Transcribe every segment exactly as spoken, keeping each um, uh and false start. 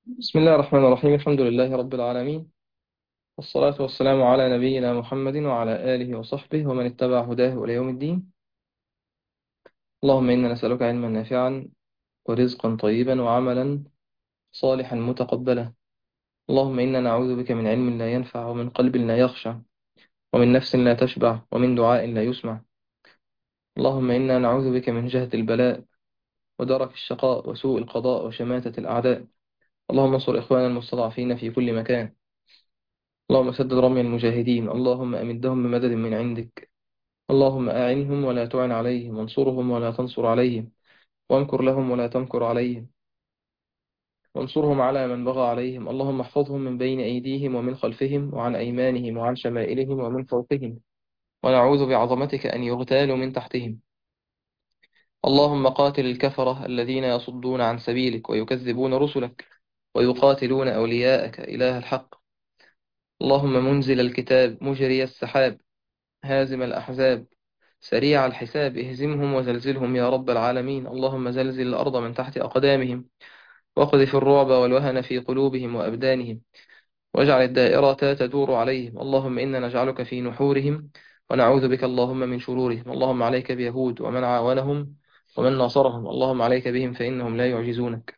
بسم الله الرحمن الرحيم. الحمد لله رب العالمين، والصلاة والسلام على نبينا محمد وعلى آله وصحبه ومن اتبع هداه إلى يوم الدين. اللهم إنا نسألك علما نافعا ورزقا طيبا وعملا صالحا متقبلا. اللهم إنا نعوذ بك من علم لا ينفع ومن قلب لا يخشع ومن نفس لا تشبع ومن دعاء لا يسمع. اللهم إنا نعوذ بك من جهد البلاء ودرك الشقاء وسوء القضاء وشماتة الأعداء. اللهم انصر إخواننا المستضعفين في كل مكان. اللهم سدد رمي المجاهدين. اللهم أمدهم بمدد من عندك. اللهم أعنهم ولا تعن عليهم، وانصرهم ولا تنصر عليهم، وامكر لهم ولا تمكر عليهم، وانصرهم على من بغى عليهم. اللهم احفظهم من بين أيديهم ومن خلفهم وعن أيمانهم وعن شمائلهم ومن فوقهم، ونعوذ بعظمتك أن يغتالوا من تحتهم. اللهم قاتل الكفرة الذين يصدون عن سبيلك ويكذبون رسلك ويقاتلون أولياءك إله الحق. اللهم منزل الكتاب مجري السحاب هازم الأحزاب سريع الحساب اهزمهم وزلزلهم يا رب العالمين. اللهم زلزل الأرض من تحت أقدامهم، واقذف الرعب والوهن في قلوبهم وأبدانهم، واجعل الدائرة تدور عليهم. اللهم إنا نجعلك في نحورهم ونعوذ بك اللهم من شرورهم. اللهم عليك بيهود ومن عاونهم ومن ناصرهم. اللهم عليك بهم فإنهم لا يعجزونك.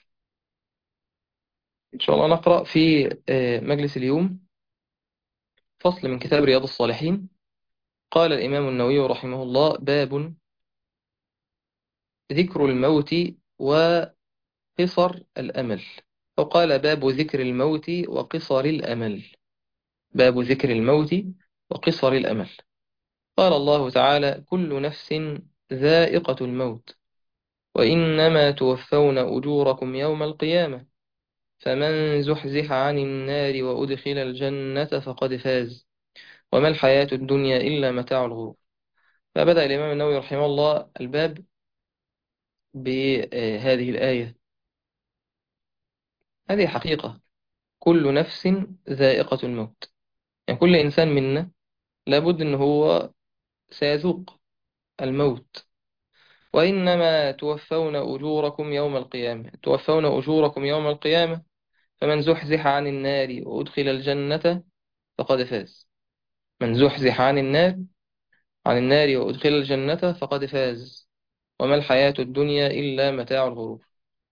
إن شاء الله نقرأ في آه، مجلس اليوم فصل من كتاب رياض الصالحين. قال الإمام النووي رحمه الله: باب ذكر الموت وقصر الأمل. أو قال: باب ذكر الموت وقصر الأمل. باب ذكر الموت وقصر الأمل. قال الله تعالى: كل نفس ذائقة الموت، وإنما توفون أجوركم يوم القيامة، فمن زحزح عن النار وأدخل الجنة فقد فاز، وما الحياة الدنيا إلا متاع الغرور. فبدأ الإمام النووي رحمه الله الباب بهذه الآية. هذه حقيقة، كل نفس ذائقة الموت. يعني كل إنسان منا لابد أن هو سيذوق الموت. وإنما توفون أجوركم يوم القيامة، توفون أجوركم يوم القيامة، فمن زحزح عن النار وأدخل الجنة فقد فاز. من زحزح عن النار عن النار وأدخل الجنة فقد فاز، وما الحياة الدنيا إلا متاع الغرور.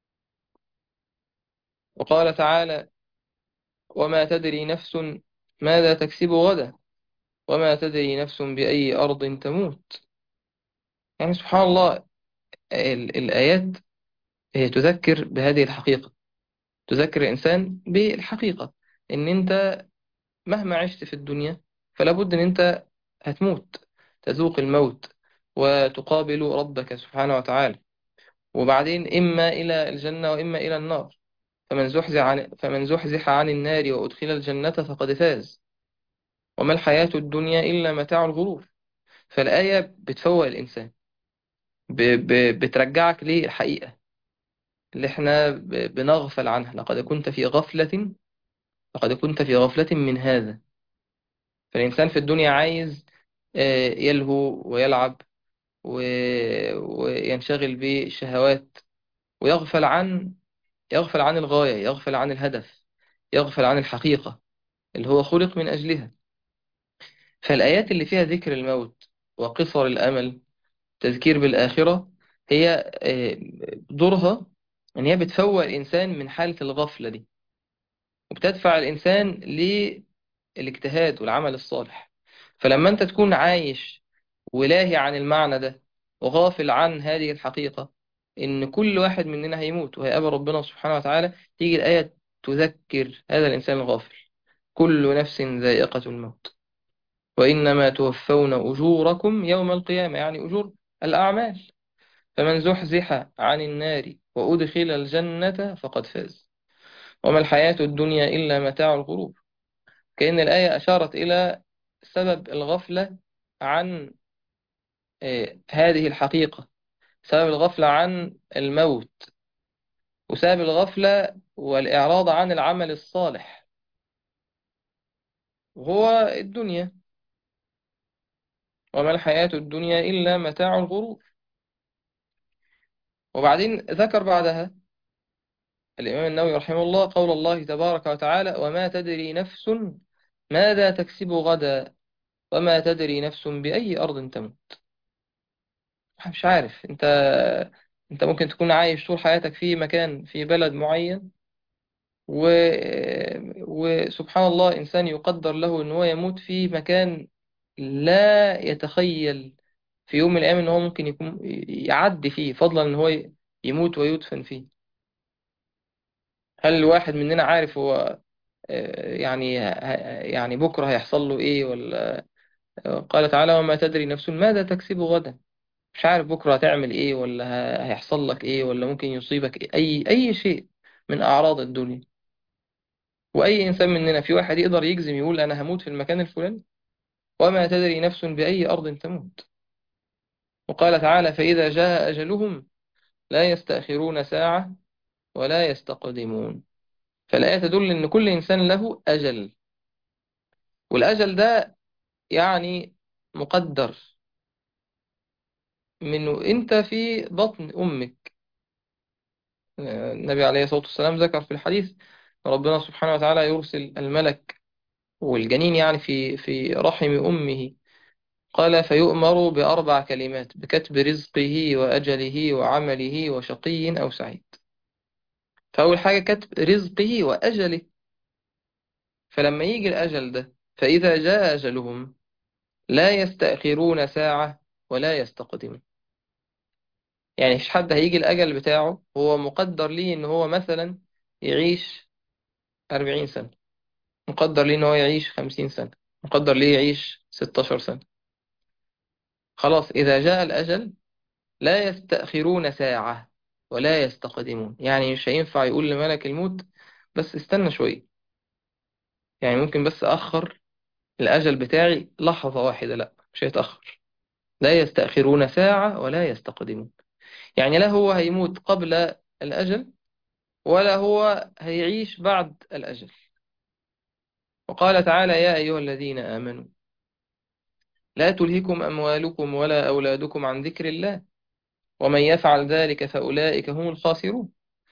وقال تعالى: وما تدري نفس ماذا تكسب غدا، وما تدري نفس بأي أرض تموت. يعني سبحان الله، ال- الآيات هي تذكر بهذه الحقيقة، تذكر الإنسان بالحقيقة إن أنت مهما عشت في الدنيا فلا بد إن أنت هتموت، تذوق الموت وتقابل ربك سبحانه وتعالى، وبعدين إما إلى الجنة وإما إلى النار. فمن زحزح عن فمن زحزح عن النار وأدخل الجنة فقد فاز، وما الحياة الدنيا إلا متاع الغرور. فالآية بتفوق الإنسان، ب... ب... بترجعك للحقيقة اللي احنا ب... بنغفل عنها. لقد كنت في غفلة لقد كنت في غفلة من هذا. فالإنسان في الدنيا عايز آه، يلهو ويلعب و... وينشغل بالشهوات، ويغفل عن يغفل عن الغاية، يغفل عن الهدف، يغفل عن الحقيقة اللي هو خلق من أجلها. فالآيات اللي فيها ذكر الموت وقصر الأمل، تذكير بالآخرة، هي آه، دورها إن هي بتفوق الإنسان من حالة الغفلة دي، وبتدفع الإنسان للاجتهاد والعمل الصالح. فلما أنت تكون عايش ولاهي عن المعنى ده وغافل عن هذه الحقيقة إن كل واحد مننا هيموت وهيقابل ربنا سبحانه وتعالى، تيجي الآية تذكر هذا الإنسان الغافل: كل نفس ذائقة الموت، وإنما توفون أجوركم يوم القيامة، يعني أجور الأعمال. فمن زحزح عن النار وأدخل الجنة فقد فاز، وما الحياة الدنيا إلا متاع الغرور. كأن الآية أشارت إلى سبب الغفلة عن آه، هذه الحقيقة، سبب الغفلة عن الموت، وسبب الغفلة والإعراض عن العمل الصالح، وهو الدنيا. وما الحياة الدنيا إلا متاع الغرور. وبعدين ذكر بعدها الإمام النووي رحمه الله قول الله تبارك وتعالى: وما تدري نفس ماذا تكسب غدا، وما تدري نفس بأي أرض تموت. مش عارف أنت أنت ممكن تكون عايش طول حياتك في مكان في بلد معين، و... وسبحان الله إنسان يقدر له إن هو يموت في مكان لا يتخيل في يوم من الأيام إن هو ممكن يكون يعدي فيه، فضلا إن هو يموت ويدفن فيه. هل الواحد مننا عارف هو آه، يعني يعني بكرة هيحصل له إيه؟ ولا قال تعالى: وما تدري نفس ماذا تكسب غدا. مش عارف بكرة هتعمل إيه، ولا ه- هيحصل لك إيه، ولا ممكن يصيبك إيه؟ أي أي شيء من أعراض الدنيا. وأي إنسان مننا، في واحد يقدر يجزم يقول أنا هموت في المكان الفلاني؟ وما تدري نفس بأي أرض تموت. وقال تعالى: فإذا جاء أجلهم لا يستأخرون ساعة ولا يستقدمون. فالآية تدل إن كل إنسان له أجل، والأجل ده يعني مقدر منه أنت في بطن أمك. النبي عليه الصلاة والسلام ذكر في الحديث ربنا سبحانه وتعالى يرسل الملك والجنين يعني في في رحم أمه. قال: فيؤمر بأربع كلمات: بكتب رزقه وأجله وعمله وشقي أو سعيد. فأول حاجة كتب رزقه وأجله. فلما يجي الأجل ده، فإذا جاء أجلهم لا يستأخرون ساعة ولا يستقدمون. يعني مش حد هيجي الأجل بتاعه هو مقدر ليه إن هو مثلا يعيش أربعين سنة، مقدر ليه إن هو يعيش خمسين سنة، مقدر ليه يعيش ستاشر سنة. خلاص إذا جاء الأجل لا يستأخرون ساعة ولا يستقدمون. يعني مش هينفع يقول لملك الموت بس استنى شوية، يعني ممكن بس أخر الأجل بتاعي لحظة واحدة. لا، مش هيتأخر. لا يستأخرون ساعة ولا يستقدمون. يعني لا هو هيموت قبل الأجل، ولا هو هيعيش بعد الأجل. وقال تعالى: يا أيها الذين آمنوا لا تلهكم أموالكم ولا أولادكم عن ذكر الله، ومن يفعل ذلك فأولئك هم الخاسرون.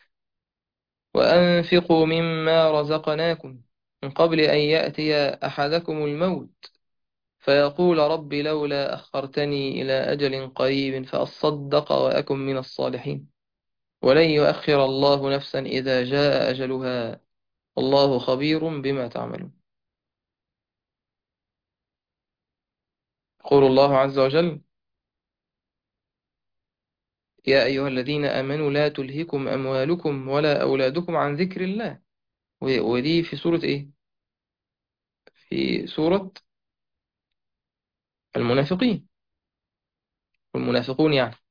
وأنفقوا مما رزقناكم من قبل أن يأتي أحدكم الموت فيقول: رب لولا أخرتني إلى أجل قريب فأصدق وأكن من الصالحين، ولن يؤخر الله نفسا إذا جاء أجلها، والله خبير بما تعملون. يقول الله عز وجل: يا أيها الذين آمنوا لا تلهكم أموالكم ولا أولادكم عن ذكر الله. و- ودي في سورة إيه؟ في سورة المنافقين، والمنافقون يعني.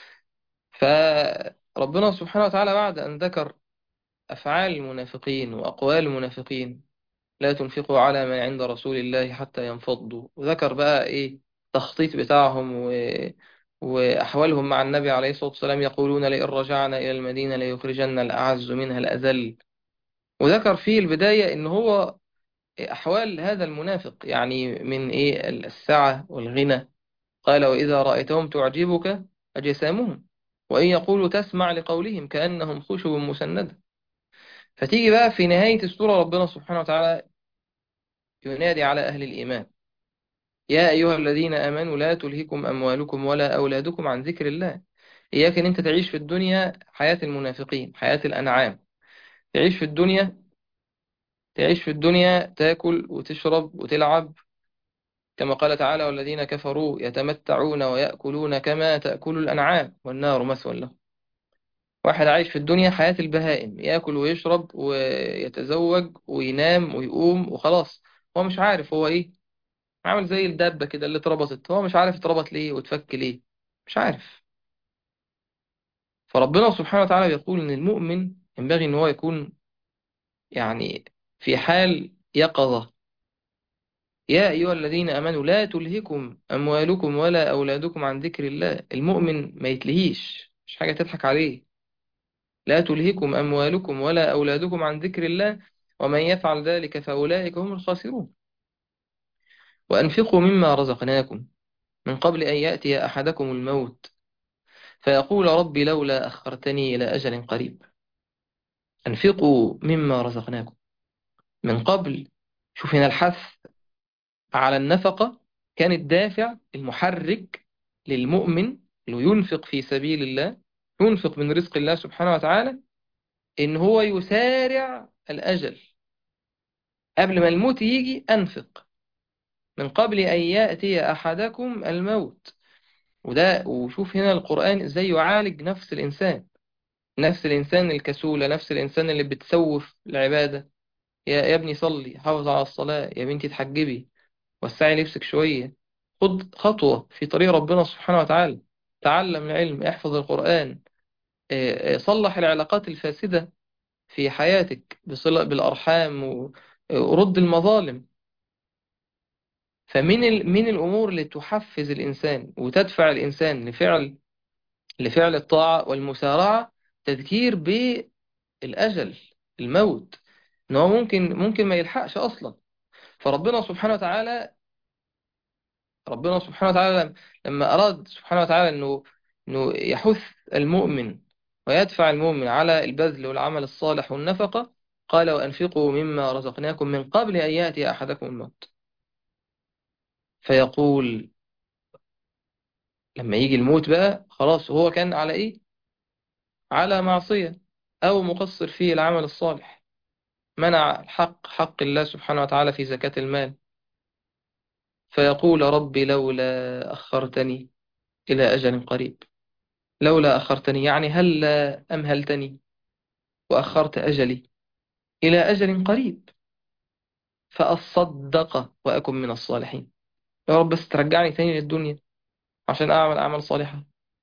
فربنا سبحانه وتعالى بعد أن ذكر أفعال المنافقين وأقوال المنافقين: لا تنفقوا على من عند رسول الله حتى ينفضوا، وذكر بقى إيه التخطيط بتاعهم و... وأحوالهم مع النبي عليه الصلاة والسلام، يقولون: لئن رجعنا إلى المدينة ليخرجن الأعز منها الأذل. وذكر في البداية إن هو أحوال هذا المنافق يعني من إيه السعة والغنى. قال: وإذا رأيتهم تعجبك أجسامهم وإن يقولوا تسمع لقولهم كأنهم خشب مسندة. فتيجي بقى في نهاية السورة ربنا سبحانه وتعالى ينادي على أهل الإيمان: يا أيها الذين آمنوا لا تلهكم أموالكم ولا أولادكم عن ذكر الله. إياك إن أنت تعيش في الدنيا حياة المنافقين، حياة الأنعام. تعيش في الدنيا تعيش في الدنيا تاكل وتشرب وتلعب، كما قال تعالى: والذين كفروا يتمتعون ويأكلون كما تأكل الأنعام والنار مثوى لهم. واحد عايش في الدنيا حياة البهائم، يأكل ويشرب ويتزوج وينام ويقوم وخلاص. هو مش عارف هو إيه، عامل زي الدابة كده اللي اتربطت، هو مش عارف اتربط ليه واتفك ليه، مش عارف. فربنا سبحانه وتعالى بيقول إن المؤمن ينبغي إن هو يكون يعني في حال يقظة. يا أيها الذين آمنوا لا تلهكم أموالكم ولا أولادكم عن ذكر الله. المؤمن ما يتلهيش، مش حاجة تضحك عليه. لا تلهكم أموالكم ولا أولادكم عن ذكر الله، ومن يفعل ذلك فأولئك هم الخاسرون. وأنفقوا مما رزقناكم من قبل أن يأتي أحدكم الموت فيقول: رب لولا أخرتني إلى أجل قريب. أنفقوا مما رزقناكم من قبل. شوف هنا الحث على النفقة كان الدافع المحرك للمؤمن اللي ينفق في سبيل الله، ينفق من رزق الله سبحانه وتعالى، إن هو يسارع الأجل. قبل ما الموت يجي أنفق من قبل أن يأتي أحدكم الموت. وده وشوف هنا القرآن إزاي يعالج نفس الإنسان، نفس الإنسان الكسولة، نفس الإنسان اللي بتسوف العبادة. يا يا ابني صلي، حافظ على الصلاة، يا بنتي اتحجبي، وسعي لبسك شوية، خد خطوة في طريق ربنا سبحانه وتعالى، تعلم العلم، احفظ القرآن، اه، اه، صلح العلاقات الفاسدة في حياتك بصلة بالأرحام و- ورد المظالم. فمن ال... من الأمور اللي تحفز الإنسان وتدفع الإنسان لفعل لفعل الطاعة والمسارعة، تذكير بالأجل، الموت، إن هو ممكن ممكن ما يلحقش أصلا. فربنا سبحانه وتعالى ربنا سبحانه وتعالى لما أراد سبحانه وتعالى إنه إنه يحث المؤمن ويدفع المؤمن على البذل والعمل الصالح والنفقة، قال وأنفقوا مما رزقناكم من قبل أن يأتي أحدكم الموت فيقول. لما يجي الموت بقى خلاص، هو كان على إيه؟ على معصية أو مقصر في العمل الصالح، منع الحق، حق الله سبحانه وتعالى في زكاة المال، فيقول ربي لولا أخرتني إلى أجل قريب. لولا أخرتني يعني هل أمهلتني وأخرت أجلي إلى أجل قريب فأصدق وأكن من الصالحين. يا رب بس ترجعني تاني للدنيا عشان أعمل أعمال صالحة.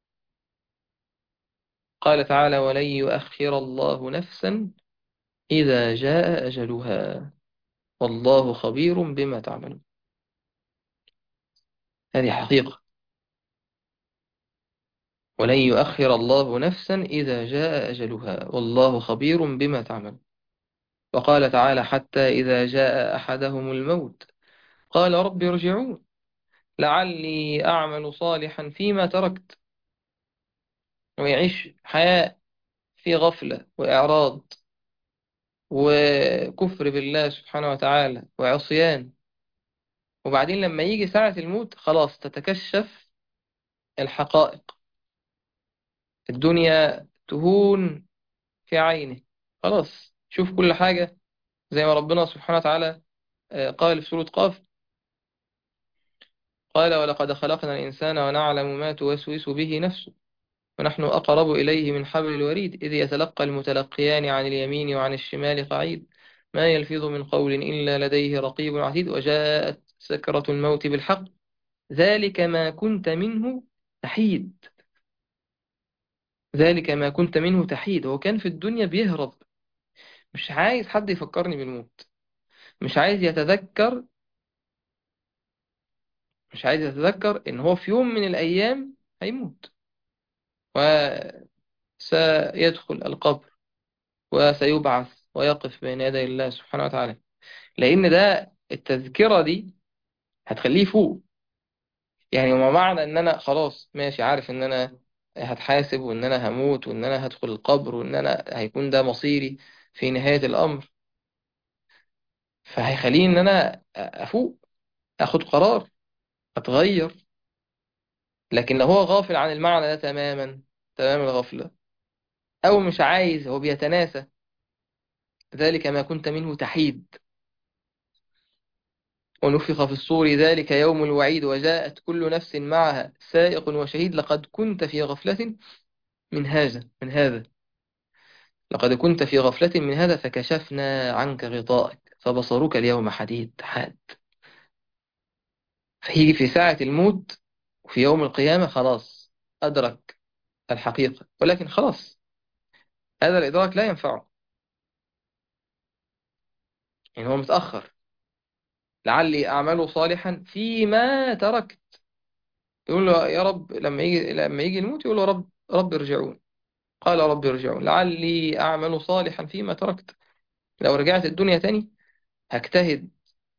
قال تعالى ولن يؤخر الله نفسا إذا جاء أجلها والله خبير بما تعملون. هذه حقيقة، ولن يؤخر الله نفسا إذا جاء أجلها والله خبير بما تعملون. وقال تعالى حتى إذا جاء أحدهم الموت قال رب ارجعون لعلي أعمل صالحا فيما تركت، ويعيش حياة في غفلة وإعراض وكفر بالله سبحانه وتعالى وعصيان. وبعدين لما يجي ساعة الموت خلاص تتكشف الحقائق، الدنيا تهون في عينه، خلاص شوف كل حاجة زي ما ربنا سبحانه وتعالى آه، قال في سورة قاف قال ولقد خلقنا الإنسان ونعلم ما توسوس به نفسه ونحن أقرب إليه من حبل الوريد إذ يتلقى المتلقيان عن اليمين وعن الشمال قعيد ما يلفظ من قول إلا لديه رقيب عتيد وجاءت سكرة الموت بالحق ذلك ما كنت منه تحيد. ذلك ما كنت منه تحيد، هو كان في الدنيا بيهرب، مش عايز حد يفكرني بالموت، مش عايز يتذكر مش عايز يتذكر إن هو في يوم من الأيام هيموت وسيدخل القبر وسيبعث ويقف بين يدي الله سبحانه وتعالى. لأن ده التذكرة دي هتخليه فوق. يعني وما معنى إن أنا خلاص ماشي عارف إن أنا هتحاسب وإن أنا هموت وإن أنا هدخل القبر وإن أنا هيكون ده مصيري في نهاية الأمر، فهيخليني إن أنا أفوق، أخد قرار، أتغير. لكن لو هو غافل عن المعنى ده تماما، تمام الغفلة، أو مش عايز، هو بيتناسى، ذلك ما كنت منه تحيد. ونفخ في الصور ذلك يوم الوعيد وجاءت كل نفس معها سائق وشهيد لقد كنت في غفلة من هذا من هذا لقد كنت في غفلة من هذا فكشفنا عنك غطاءك فبصرك اليوم حديد حاد. فيجي في ساعة الموت وفي يوم القيامة خلاص أدرك الحقيقة، ولكن خلاص هذا الإدراك لا ينفعه، يعني هو متأخر. لعلي أعمل صالحا فيما تركت، يقول له يا رب لما يجي لما يجي الموت يقول له رب رب ارجعون. قال رب ارجعون لعلي أعمل صالحا فيما تركت. لو رجعت الدنيا تاني هجتهد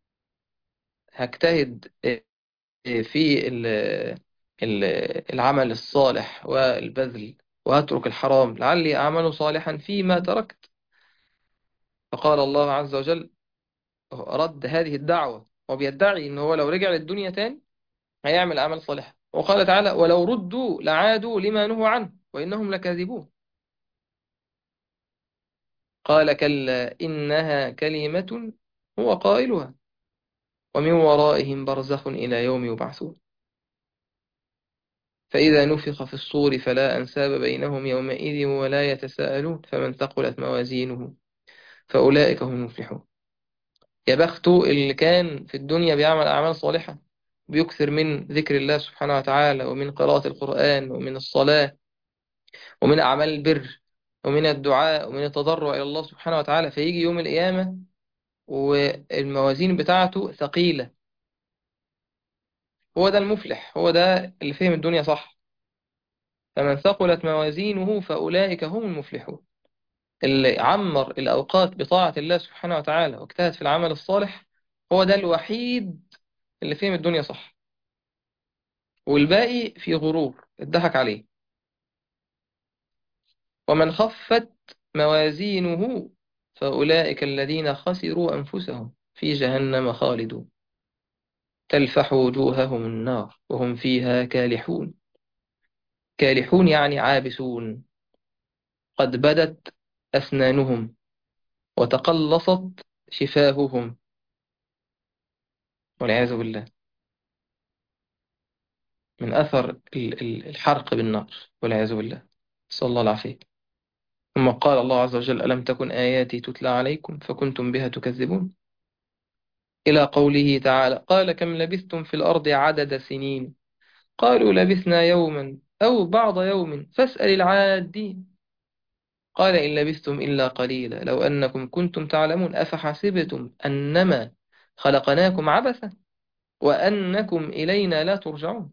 هجتهد في ال- ال- العمل الصالح والبذل وأترك الحرام لعلي أعمل صالحا فيما تركت. فقال الله عز وجل رد هذه الدعوة، وبيدعي إن هو لو رجع للدنيا تاني هيعمل أعمال صالحة. وقال تعالى ولو ردوا لعادوا لما نهوا عنه وإنهم لكاذبون. قال كلا إنها كلمة هو قائلها ومن ورائهم برزخ إلى يوم يبعثون. فإذا نفخ في الصور فلا أنساب بينهم يومئذ ولا يتساءلون فمن ثقلت موازينه فأولئك هم المفلحون. يا بخته اللي كان في الدنيا بيعمل أعمال صالحة، بيكثر من ذكر الله سبحانه وتعالى ومن قراءة القرآن ومن الصلاة ومن أعمال البر ومن الدعاء ومن التضرع إلى الله سبحانه وتعالى، فيجي يوم القيامة والموازين بتاعته ثقيلة. هو ده المفلح، هو ده اللي فهم الدنيا صح. فمن ثقلت موازينه فأولئك هم المفلحون. اللي عمر الأوقات بطاعة الله سبحانه وتعالى واجتهد في العمل الصالح هو ده الوحيد اللي فهم الدنيا صح، والباقي في غرور اتضحك عليه. ومن خفت موازينه فأولئك الذين خسروا أنفسهم في جهنم خالدون تلفح وجوههم النار وهم فيها كالحون. كالحون يعني عابسون، قد بدت أسنانهم وتقلصت شفاههم والعياذ بالله من أثر ال- ال- الحرق بالنار والعياذ بالله، صلى الله العافية. ثم قال الله عز وجل ألم تكن آياتي تتلى عليكم فكنتم بها تكذبون، إلى قوله تعالى قال كم لبثتم في الأرض عدد سنين قالوا لبثنا يوما أو بعض يوم فاسأل العادين قال إن لبثتم إلا قليلا لو أنكم كنتم تعلمون أفحسبتم أنما خلقناكم عبثا وأنكم إلينا لا ترجعون.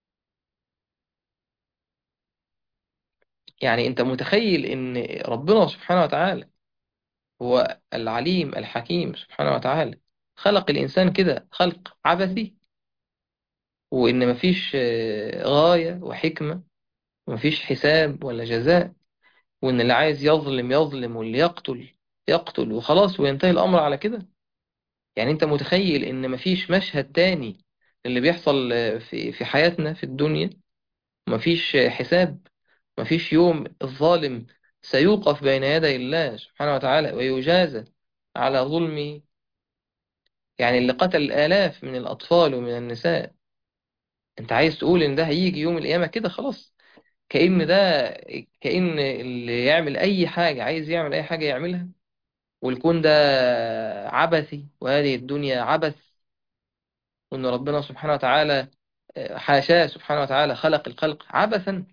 يعني أنت متخيل أن ربنا سبحانه وتعالى هو العليم الحكيم سبحانه وتعالى خلق الإنسان كده خلق عبثي، وإن مفيش آه، غاية وحكمة ومفيش حساب ولا جزاء، وإن اللي عايز يظلم يظلم واللي يقتل يقتل وخلاص وينتهي الأمر على كده. يعني أنت متخيل إن مفيش مشهد تاني اللي بيحصل آه، في في حياتنا في الدنيا؟ مفيش آه، حساب، مفيش يوم الظالم سيوقف بين يدي الله سبحانه وتعالى ويجازى على ظلمه. يعني اللي قتل الآلاف من الأطفال ومن النساء، أنت عايز تقول إن ده هيجي يوم القيامة كده خلاص؟ كأن ده كأن اللي يعمل أي حاجة عايز يعمل أي حاجة يعملها، والكون ده عبثي وهذه الدنيا عبث، وإن ربنا سبحانه وتعالى حاشاه سبحانه وتعالى خلق الخلق عبثا.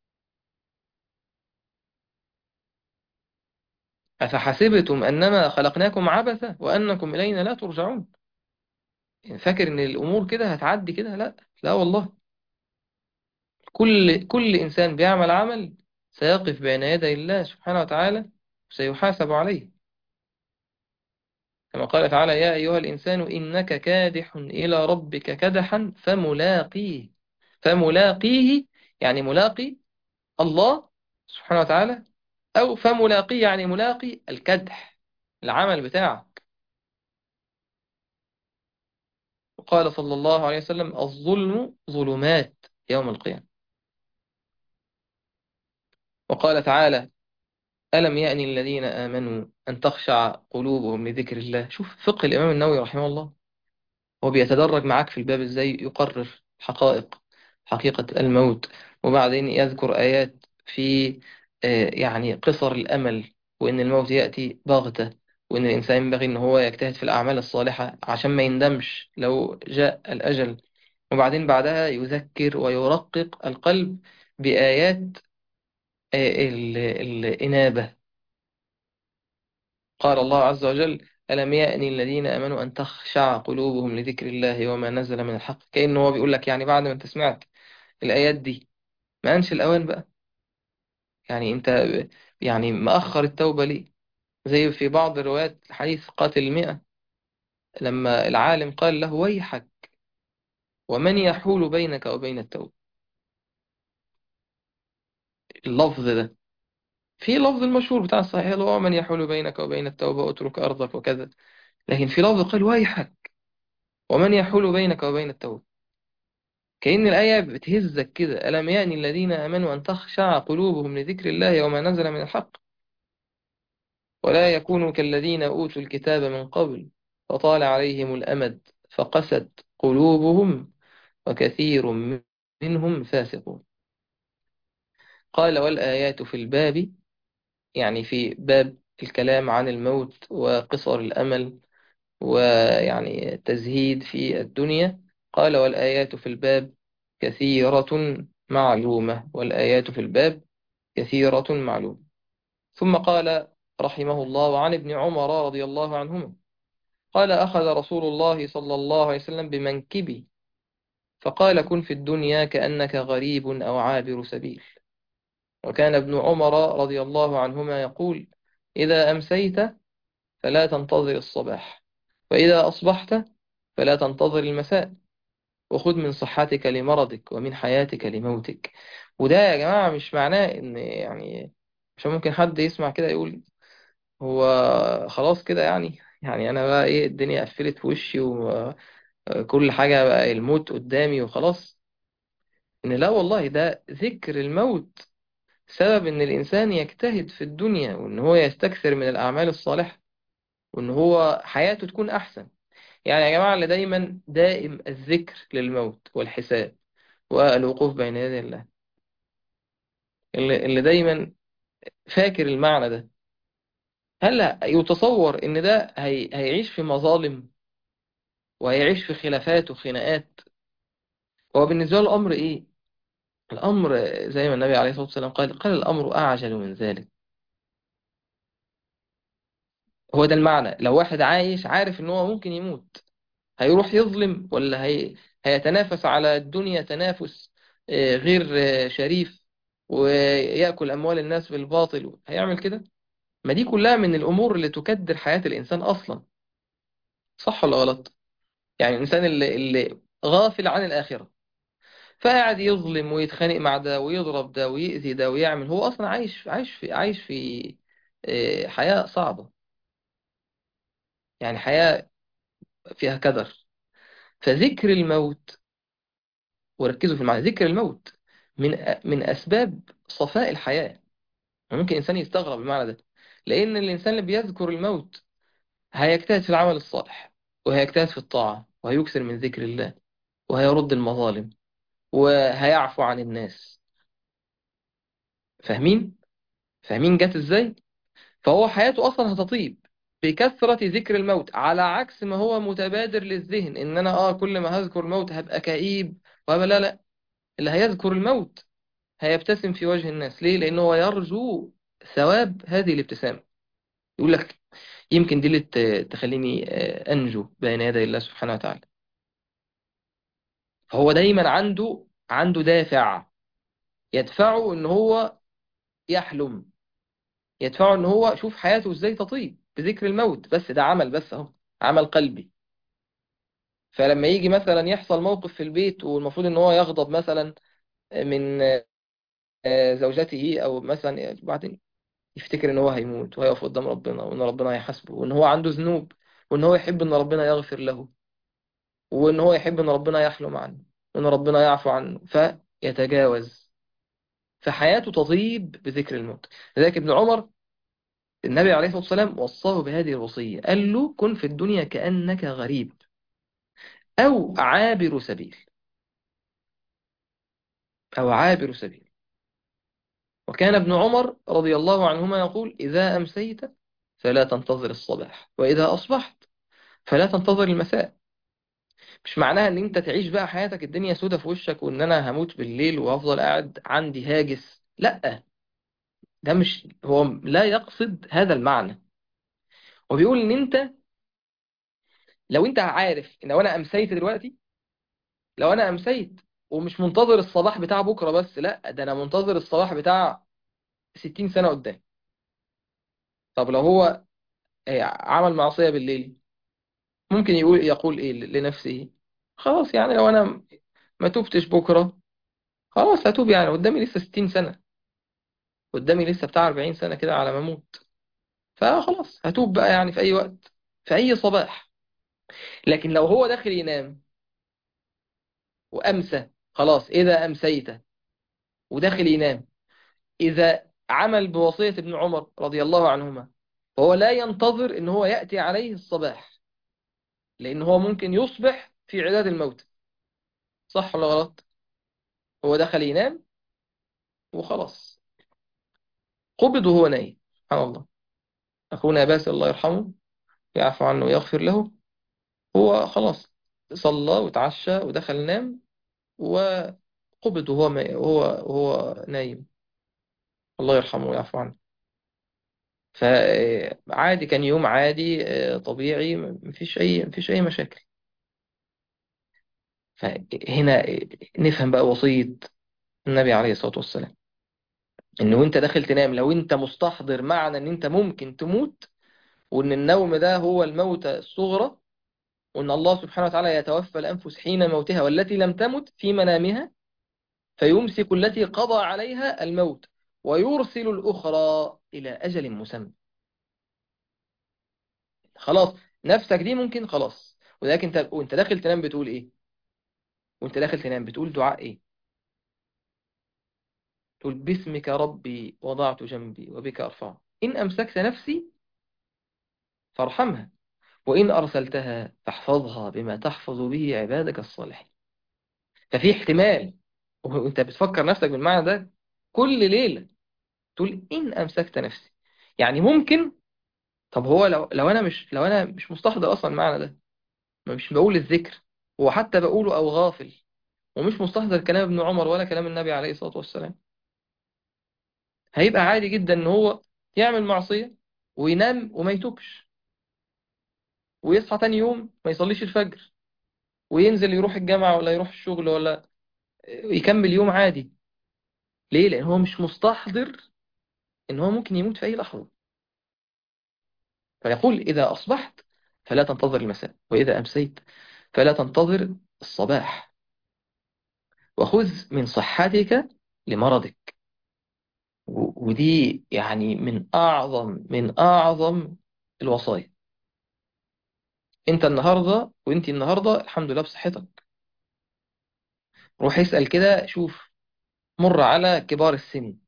أفحسبتم أنما خلقناكم عبثا وأنكم إلينا لا ترجعون. فاكر إن الأمور كده هتعدي كده؟ لا لا والله. كل كل إنسان بيعمل عمل سيقف بين يدي الله سبحانه وتعالى وسيحاسب عليه، كما قال تعالى يا أيها الإنسان إنك كادح إلى ربك كدحا فملاقيه. فملاقيه يعني ملاقي الله سبحانه وتعالى، أو فملاقيه يعني ملاقي الكدح العمل بتاعك. وقال صلى الله عليه وسلم الظلم ظلمات يوم القيامة. وقال تعالى ألم يأن الذين آمنوا أن تخشع قلوبهم لذكر الله. شوف فقه الإمام النووي رحمه الله، هو بيتدرج معاك في الباب إزاي يقرر حقائق حقيقة الموت، وبعدين يذكر آيات في آه، يعني قصر الأمل، وإن الموت يأتي بغتة، وإن الإنسان ينبغي إن هو يجتهد في الأعمال الصالحة عشان ما يندمش لو جاء الأجل. وبعدين بعدها يذكر ويرقق القلب بآيات آه، ال- الإنابة. قال الله عز وجل ألم يأن الذين آمنوا أن تخشع قلوبهم لذكر الله وما نزل من الحق. كأنه هو بيقول لك يعني بعد ما أنت سمعت الآيات دي ما أنش الأوان بقى؟ يعني أنت يعني مأخر التوبة ليه؟ زي في بعض روايات حديث قاتل المئة لما العالم قال له ويحك ومن يحول بينك وبين التوبة. اللفظ ده في لفظ المشهور بتاع الصحيح اللي هو من يحول بينك وبين التوبة اترك أرضك وكذا. لكن في لفظ قال ويحك ومن يحول بينك وبين التوبة. كأن الآية بتهزك كده، ألم يأن الذين آمنوا أن تخشع قلوبهم لذكر الله وما نزل من الحق ولا يكونوا كالذين أوتوا الكتاب من قبل فطال عليهم الأمد فقست قلوبهم وكثير منهم فاسقون. قال والآيات في الباب، يعني في باب الكلام عن الموت وقصر الأمل ويعني تزهيد في الدنيا. قال والآيات في الباب كثيرة معلومة، والآيات في الباب كثيرة معلومة. ثم قال رحمه الله وعن ابن عمر رضي الله عنهما قال أخذ رسول الله صلى الله عليه وسلم بمنكبي فقال كن في الدنيا كأنك غريب أو عابر سبيل. وكان ابن عمر رضي الله عنهما يقول إذا أمسيت فلا تنتظر الصباح، وإذا أصبحت فلا تنتظر المساء، وخذ من صحتك لمرضك ومن حياتك لموتك. وده يا جماعة مش معناه إن يعني، عشان ممكن حد يسمع كده يقول هو خلاص كده يعني يعني أنا بقى إيه الدنيا قفلت في وشي وكل حاجة بقى الموت قدامي وخلاص. إن لا والله، ده ذكر الموت سبب إن الإنسان يجتهد في الدنيا وإن هو يستكثر من الأعمال الصالحة وإن هو حياته تكون أحسن. يعني يا جماعة اللي دايما دائم الذكر للموت والحساب والوقوف بين يدي الله، اللي, اللي دايما فاكر المعنى ده، هل يتصور إن ده هي هيعيش في مظالم وهيعيش في خلافات وخناقات؟ هو بالنسبة له الأمر إيه؟ الأمر زي ما النبي عليه الصلاة والسلام قال قال الأمر أعجل من ذلك. هو ده المعنى. لو واحد عايش عارف إن هو ممكن يموت، هيروح يظلم ولا هي... هيتنافس على الدنيا تنافس آه، غير آه، شريف ويأكل أموال الناس بالباطل؟ هيعمل كده؟ ما دي كلها من الأمور اللي تكدر حياة الإنسان أصلا. صح ولا غلط؟ يعني الإنسان اللي, اللي غافل عن الآخرة فقاعد يظلم ويتخانق مع ده ويضرب ده ويأذي ده ويعمل، هو أصلا عايش عايش في عايش في آه، حياة صعبة، يعني حياة فيها كدر. فذكر الموت، وركزوا في المعنى، ذكر الموت من من أسباب صفاء الحياة. ممكن إنسان يستغرب المعنى ده، لأن الإنسان اللي بيذكر الموت هيجتهد في العمل الصالح وهيجتهد في الطاعة وهيكثر من ذكر الله وهيرد المظالم وهيعفو عن الناس. فاهمين؟ فاهمين جت إزاي؟ فهو حياته أصلا هتطيب بكثرة ذكر الموت، على عكس ما هو متبادر للذهن إن أنا آه كل ما هذكر الموت هبقى كئيب وهبقى. لا لا، اللي هيذكر الموت هيبتسم في وجه الناس. ليه؟ لأنه هو يرجو ثواب هذه الابتسامة. يقول لك يمكن دي اللي ت- تخليني آه، أنجو بين يدي الله سبحانه وتعالى. فهو دايما عنده عنده دافع يدفعه إن هو يحلم، يدفعه إن هو شوف حياته إزاي تطيب بذكر الموت. بس ده عمل، بس أهو عمل قلبي. فلما يجي مثلا يحصل موقف في البيت والمفروض إن هو يغضب مثلا من آه، زوجته أو مثلا بعدين يفتكر ان هو هيموت وهيقف قدام ربنا وان ربنا هيحاسبه وان هو عنده ذنوب وان هو يحب ان ربنا يغفر له وان هو يحب ان ربنا يحلم عنه وان ربنا يعفو عنه فيتجاوز. فحياته تطيب بذكر الموت. لذلك ابن عمر النبي عليه الصلاة والسلام وصاه بهذه الوصية، قال له كن في الدنيا كأنك غريب أو عابر سبيل، أو عابر سبيل. وكان ابن عمر رضي الله عنهما يقول إذا أمسيت فلا تنتظر الصباح، وإذا أصبحت فلا تنتظر المساء. مش معناها ان انت تعيش بقى حياتك الدنيا سودة في وشك وان انا هموت بالليل وهفضل قاعد عندي هاجس. لا، ده مش هو، لا يقصد هذا المعنى. وبيقول ان انت لو انت عارف ان لو انا امسيت دلوقتي، لو انا امسيت ومش منتظر الصباح بتاع بكرة بس، لا ده انا منتظر الصباح بتاع ستين سنة قدام. طب لو هو آه، عمل معصية بالليل، ممكن يقول يقول ايه لنفسه؟ خلاص يعني لو انا ما توبتش بكرة، خلاص هتوب، يعني قدامي لسه ستين سنة، قدامي لسه بتاع أربعين سنة كده على ما أموت، فخلاص هتوب بقى يعني في أي وقت، في أي صباح. لكن لو هو داخل ينام وأمسى، خلاص إذا أمسيت، وداخل ينام، إذا عمل بوصية ابن عمر رضي الله عنهما، فهو لا ينتظر إن هو يأتي عليه الصباح، لأن هو ممكن يصبح في عداد الموت. صح ولا غلط؟ هو دخل ينام وخلاص، قبض وهو نايم. سبحان الله. أخونا باسل الله يرحمه، يعفو عنه ويغفر له، هو خلاص صلى وتعشى ودخل نام، وقبض وهو ما- وهو وهو نايم. الله يرحمه ويعفو عنه. فعادي، كان يوم عادي، آه، طبيعي، مفيش أي مفيش أي مشاكل. فهنا نفهم بقى وصية النبي عليه الصلاة والسلام، إن وأنت داخل تنام لو أنت مستحضر معنى إن أنت ممكن تموت، وإن النوم ده هو الموتة الصغرى، وإن الله سبحانه وتعالى يتوفى الأنفس حين موتها والتي لم تمت في منامها، فيمسك التي قضى عليها الموت ويرسل الأخرى إلى أجل مسمى. خلاص، نفسك دي ممكن خلاص، ولكن انت وانت داخل تنام بتقول ايه؟ وانت داخل تنام بتقول دعاء ايه؟ تقول باسمك ربي وضعت جنبي وبك أرفع، إن أمسكت نفسي فارحمها، وإن أرسلتها فاحفظها بما تحفظ به عبادك الصالحين. ففي احتمال وانت بتفكر نفسك بالمعنى ده كل ليلة، تقول إن أمسكت نفسي، يعني ممكن. طب هو لو لو أنا مش لو أنا مش مستحضر أصلا المعنى ده، مش بقول الذكر، وحتى بقوله أو غافل، ومش مستحضر كلام ابن عمر ولا كلام النبي عليه الصلاة والسلام، هيبقى عادي جدا ان هو يعمل معصية وينام وما يتوبش، ويصحى تاني يوم ما يصليش الفجر، وينزل يروح الجامعة ولا يروح الشغل ولا يكمل يوم عادي. ليه؟ لأن هو مش مستحضر ان هو ممكن يموت في أي لحظة. فيقول إذا أصبحت فلا تنتظر المساء، وإذا أمسيت فلا تنتظر الصباح، وخذ من صحتك لمرضك. و- ودي يعني من أعظم من أعظم الوصايا. أنت النهاردة وأنت النهاردة الحمد لله بصحتك، روح اسأل كده، شوف، مر على كبار السن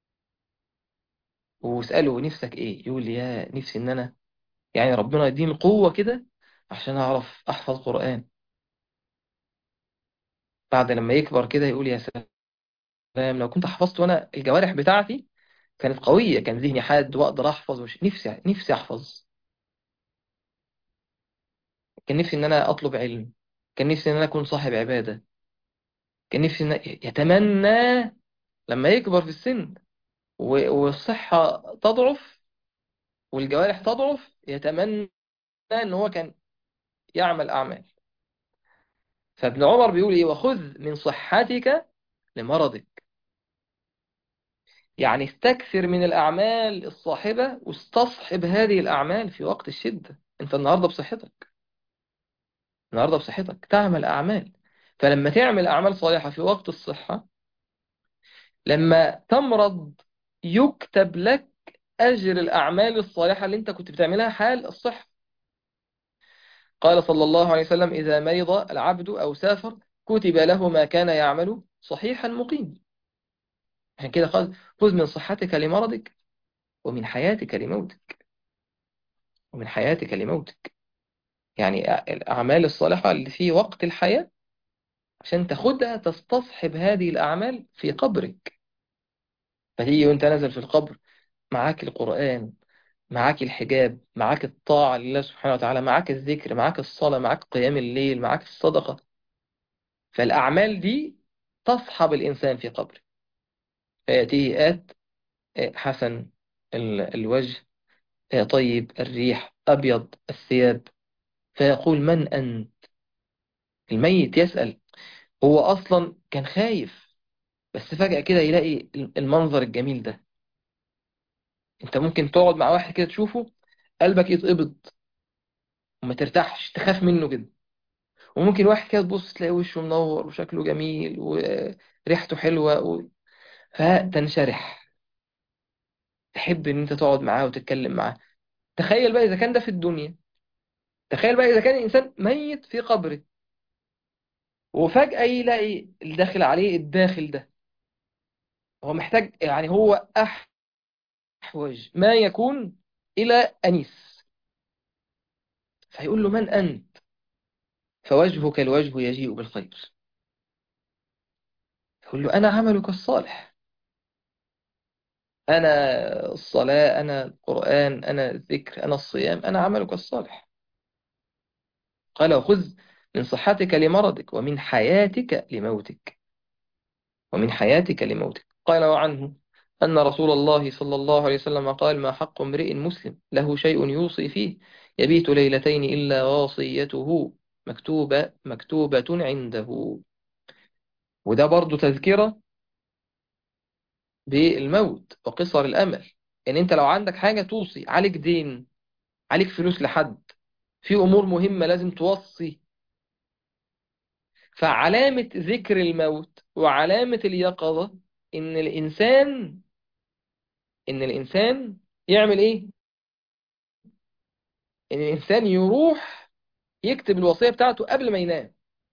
واسأله نفسك إيه، يقول لي يا نفسي إن أنا يعني ربنا يديني قوة كده عشان أعرف أحفظ قرآن. بعد لما يكبر كده يقول يا سلام لو كنت حفظت وأنا الجوارح بتاعتي كانت قوية، كان ذهني حاد وأقدر أحفظ، وش نفسي نفسي أحفظ. كان نفسي إن أنا أطلب علم، كان نفسي إن أنا أكون صاحب عبادة، كان نفسي إن يتمنى لما يكبر في السن و- والصحة تضعف والجوارح تضعف، يتمنى إن هو كان يعمل أعمال. فابن عمر بيقول إيه؟ وخذ من صحتك لمرضك. يعني استكثر من الأعمال الصاحبة، واستصحب هذه الأعمال في وقت الشدة. أنت النهاردة بصحتك، النهاردة بصحتك تعمل أعمال. فلما تعمل أعمال صالحة في وقت الصحة، لما تمرض يكتب لك أجر الأعمال الصالحة اللي أنت كنت بتعملها حال الصحة. قال صلى الله عليه وسلم إذا مرض العبد أو سافر كتب له ما كان يعمل صحيحا مقيم. عشان كده قال خذ من صحتك لمرضك، ومن حياتك لموتك، ومن حياتك لموتك. يعني الأعمال الصالحة اللي في وقت الحياة عشان تاخدها تستصحب هذه الأعمال في قبرك. فتيجي وانت نازل في القبر معاك القرآن، معاك الحجاب، معاك الطاعة لله سبحانه وتعالى، معاك الذكر، معاك الصلاة، معاك قيام الليل، معاك الصدقة. فالأعمال دي تصحب الإنسان في قبره، فيأتيه آت آه، حسن ال- الوجه، آه، طيب الريح، أبيض الثياب، فيقول من أنت؟ الميت يسأل، هو أصلا كان خايف، بس فجأة كده يلاقي المنظر الجميل ده. انت ممكن تقعد مع واحد كده تشوفه قلبك يتقبض وما ترتاحش، تخاف منه كده. وممكن واحد كده تبص تلاقي وشه منور وشكله جميل وريحته حلوة و... فتنشرح. تحب ان انت تقعد معاه وتتكلم معاه. تخيل بقى اذا كان ده في الدنيا، تخيل بقى اذا كان الانسان ميت في قبره، وفجأة يلاقي الداخل عليه الداخل ده. هو محتاج، يعني هو أحوج ما يكون إلى أنيس، فيقول له: من أنت؟ فوجهك الوجه يجيء بالخير. يقول له: أنا عملك الصالح، أنا الصلاة، أنا القرآن، أنا الذكر، أنا الصيام، أنا عملك الصالح. قال: خذ من صحتك لمرضك، ومن حياتك لموتك، ومن حياتك لموتك. قال وعنه أن رسول الله صلى الله عليه وسلم قال: ما حق امرئ مسلم له شيء يوصي فيه يبيت ليلتين إلا وصيته مكتوبة مكتوبة عنده. وده برضو تذكرة بالموت وقصر الأمل. يعني أنت لو عندك حاجة توصي، عليك دين، عليك فلوس لحد، في أمور مهمة لازم توصي. فعلامة ذكر الموت وعلامة اليقظة إن الإنسان إن الإنسان يعمل إيه؟ إن الإنسان يروح يكتب الوصية بتاعته قبل ما ينام،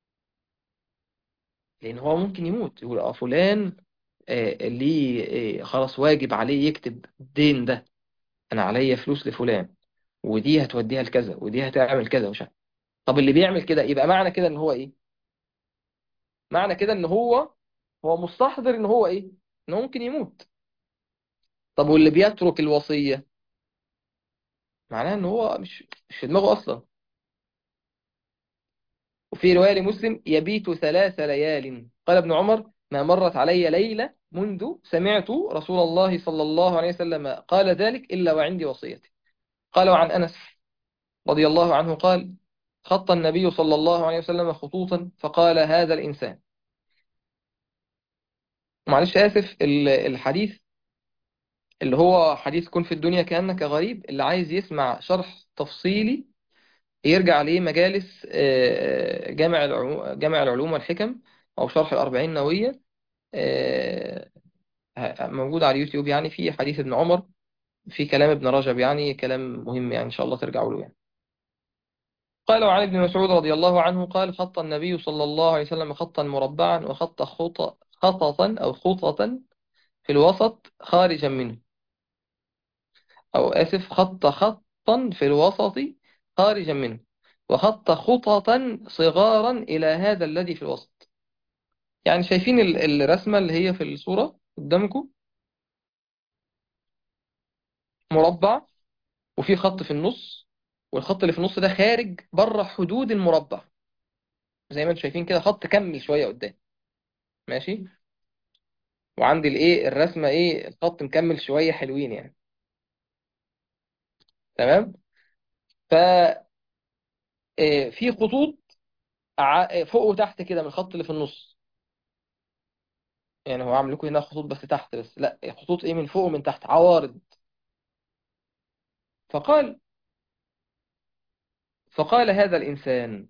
لأن هو ممكن يموت. يقول: اه فلان آه، ليه، آه، خلاص واجب عليه يكتب الدين ده، أنا عليا فلوس لفلان، ودي هتوديها لكذا، ودي هتعمل كذا ومش عارف. طب اللي بيعمل كده يبقى معنى كده إن هو إيه؟ معنى كده إن هو هو مستحضر إن هو إيه؟ إن هو ممكن يموت. طب واللي بيترك الوصية، معناه إن هو مش مش في دماغه أصلا. وفي رواية لمسلم: يبيت ثلاث ليال. قال ابن عمر: ما مرت علي ليلة منذ سمعت رسول الله صلى الله عليه وسلم قال ذلك إلا وعندي وصيتي. قال وعن أنس رضي الله عنه قال: خط النبي صلى الله عليه وسلم خطوطا فقال: هذا الإنسان. معلش آسف، ال- الحديث اللي هو حديث كن في الدنيا كأنك غريب، اللي عايز يسمع شرح تفصيلي يرجع عليه مجالس آه، جامع العلوم جامع العلوم والحكم، أو شرح الأربعين نووية، آه، موجود على اليوتيوب. يعني في حديث ابن عمر، في كلام ابن رجب، يعني كلام مهم، يعني إن شاء الله ترجعوا له يعني. قال وعن ابن مسعود رضي الله عنه قال: خط النبي صلى الله عليه وسلم خطا مربعا، وخط خطا خططا أو خططا في الوسط خارجا منه، أو آسف، خط خطا في الوسط خارجا منه، وخط خططا صغارا إلى هذا الذي في الوسط. يعني شايفين ال- الرسمة اللي هي في الصورة قدامكم؟ مربع، وفي خط في النص، والخط اللي في النص ده خارج بره حدود المربع، زي ما انتم شايفين كده، خط كمل شوية قدام. ماشي. وعندي الايه الرسمة، ايه الخط مكمل شوية حلوين يعني. تمام. ف آه، في خطوط ع- آه، فوق وتحت كده من الخط اللي في النص. يعني هو عامل لكم هنا خطوط بس تحت، بس لا، خطوط ايه من فوق ومن تحت، عوارض. فقال فقال هذا الإنسان،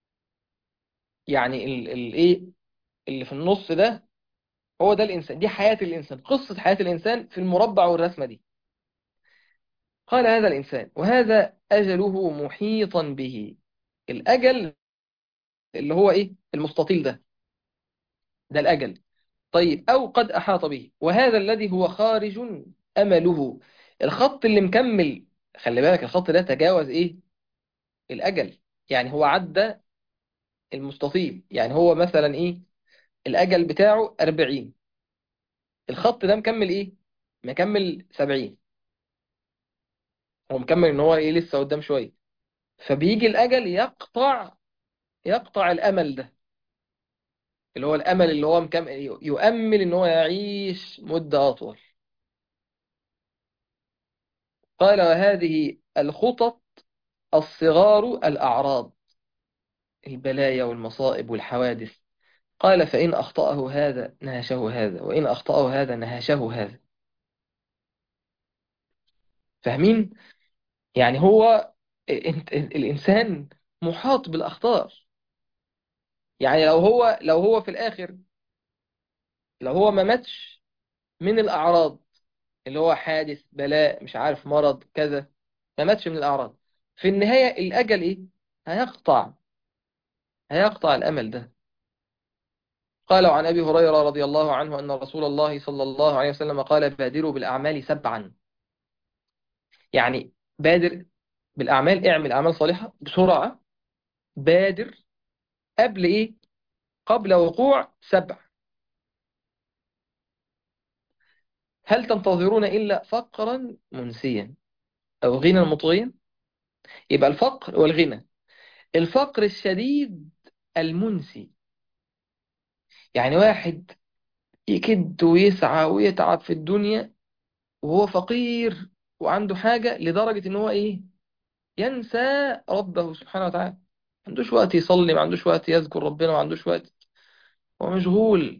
يعني ال ال ايه اللي في النص ده، هو ده الإنسان، دي حياة الإنسان، قصة حياة الإنسان في المربع والرسمة دي. قال هذا الإنسان وهذا أجله محيطا به. الأجل اللي هو إيه؟ المستطيل ده، ده الأجل. طيب، أو قد أحاط به، وهذا الذي هو خارج أمله. الخط اللي مكمل، خلي بالك الخط ده تجاوز إيه؟ الأجل. يعني هو عدى المستطيل. يعني هو مثلا إيه؟ الأجل بتاعه أربعين، الخط ده مكمل إيه؟ مكمل سبعين. هو مكمل إن هو إيه؟ لسه قدام شوية. فبيجي الأجل يقطع يقطع الأمل ده، اللي هو الأمل اللي هو مكمل، يؤمل إن هو يعيش مدة أطول. قال: وهذه الخطط الصغار الأعراض، البلايا والمصائب والحوادث. قال: فإن أخطأه هذا نهشه هذا، وإن أخطأه هذا نهشه هذا. فاهمين؟ يعني هو انت- الإنسان محاط بالأخطار. يعني لو هو لو هو في الآخر، لو هو ما ماتش من الأعراض، اللي هو حادث بلاء مش عارف مرض كذا، ما ماتش من الأعراض. في النهاية الأجل إيه؟ هيقطع، هيقطع الأمل ده. قال عن أبي هريرة رضي الله عنه أن رسول الله صلى الله عليه وسلم قال بادروا بالأعمال سبعا. يعني بادر بالأعمال، اعمل أعمال صالحة بسرعة، بادر قبل إيه؟ قبل وقوع سبع. هل تنتظرون إلا فقرا منسيا أو غنى مطغيا؟ يبقى الفقر والغنى، الفقر الشديد المنسي، يعني واحد يكد ويسعى ويتعب في الدنيا وهو فقير وعنده حاجة لدرجة إن هو إيه؟ ينسى ربه سبحانه وتعالى. ما عندوش وقت يصلي، ما عندوش وقت يذكر ربنا، ما عندوش وقت، هو مشغول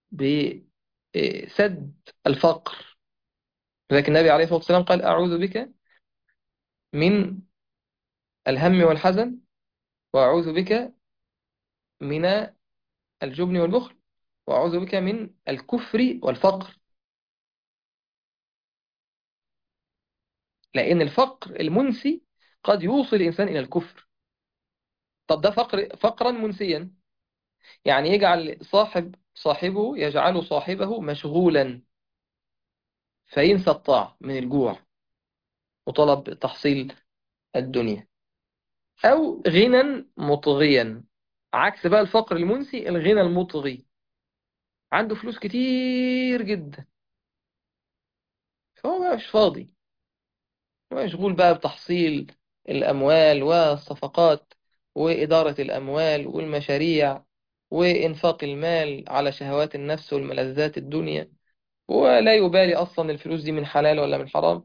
بسد الفقر. لكن النبي عليه الصلاة والسلام قال أعوذ بك من الهم والحزن، وأعوذ بك من الجبن والبخل، وأعوذ بك من الكفر والفقر. لأن الفقر المنسي قد يوصل الإنسان إلى الكفر. طب ده فقر فقرا منسيا، يعني يجعل صاحب صاحبه يجعل صاحبه مشغولا فينسى الطاعة من الجوع وطلب تحصيل الدنيا. أو غنى مطغيا، عكس بقى الفقر المنسي، الغنى المطغي، عنده فلوس كتير جدا فهو بقى مش فاضي، مشغول بقى بتحصيل الأموال والصفقات وإدارة الأموال والمشاريع وإنفاق المال على شهوات النفس والملذات الدنيا، ولا يبالي أصلا الفلوس دي من حلال ولا من حرام.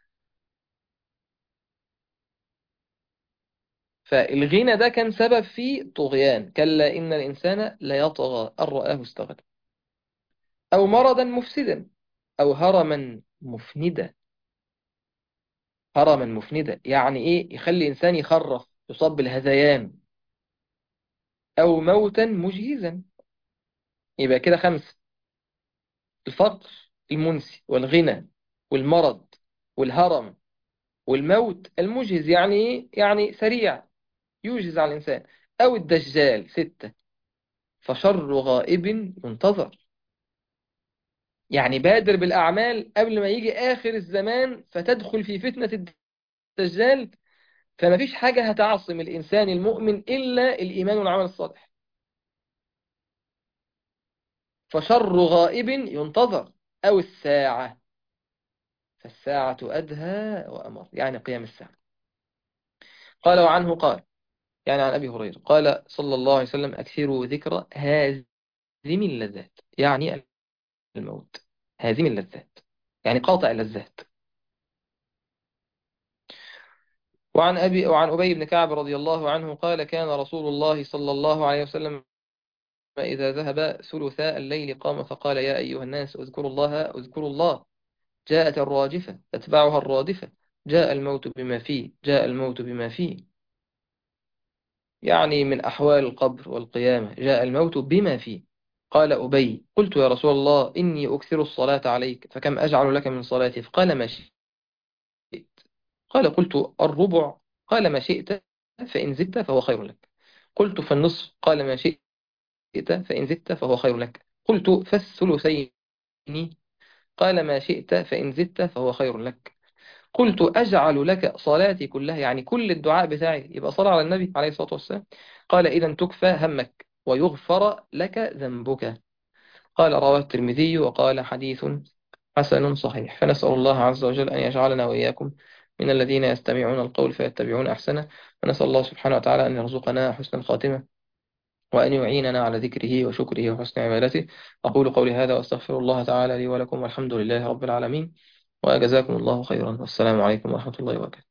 فالغنى ده كان سبب في طغيان، كلا إن الإنسان ليطغى أن رآه استغنى. أو مرضا مفسدا، أو هرما مفندا. هرما مفندا يعني إيه؟ يخلي إنسان يخرف، يصاب بالهذيان. أو موتا مجهزا. يبقى كده خمسة: الفقر المنسي، والغنى، والمرض، والهرم، والموت المجهز، يعني إيه؟ يعني سريع يوجز على الإنسان. أو الدجال ستة: فشر غائب ينتظر. يعني بادر بالأعمال قبل ما يجي آخر الزمان فتدخل في فتنة الدجال، فما فيش حاجة هتعصم الإنسان المؤمن إلا الإيمان والعمل الصالح. فشر غائب ينتظر. أو الساعة، فالساعة أدهى وأمر، يعني قيام الساعة. قال وعنه قال، يعني عن أبي هريرة قال صلى الله عليه وسلم أكثروا ذكر هازم اللذات، يعني الموت. هازم اللذات يعني قاطع اللذات. وعن أبي وعن أبي بن كعب رضي الله عنه قال كان رسول الله صلى الله عليه وسلم إذا ذهب ثلثاء الليل قام فقال يا أيها الناس اذكروا الله اذكروا الله. جاءت الراجفة تتبعها الرادفة، جاء الموت بما فيه جاء الموت بما فيه. يعني من أحوال القبر والقيامة جاء الموت بما فيه. قال أبي قلت يا رسول الله إني أكثر الصلاة عليك فكم أجعل لك من صلاتي؟ فقال ما شئت. قال قلت الربع. قال ما شئت، فإن زدت فهو خير لك. قلت فالنصف. قال ما شئت، فإن زدت فهو خير لك. قلت فالثلثين. قال ما شئت فإن زدت فهو خير لك. قلت أجعل لك صلاتي كلها، يعني كل الدعاء بتاعي يبقى صلاة على النبي عليه الصلاة والسلام. قال إذا تكفى همك ويغفر لك ذنبك. قال رواه الترمذي وقال حديث حسن صحيح. فنسأل الله عز وجل أن يجعلنا وإياكم من الذين يستمعون القول فيتبعون أحسنه. ونسأل الله سبحانه وتعالى أن يرزقنا حسن الخاتمة، وأن يعيننا على ذكره وشكره وحسن عبادته. أقول قولي هذا وأستغفر الله تعالى لي ولكم، والحمد لله رب العالمين، وجزاكم الله خيرا، والسلام عليكم ورحمة الله وبركاته.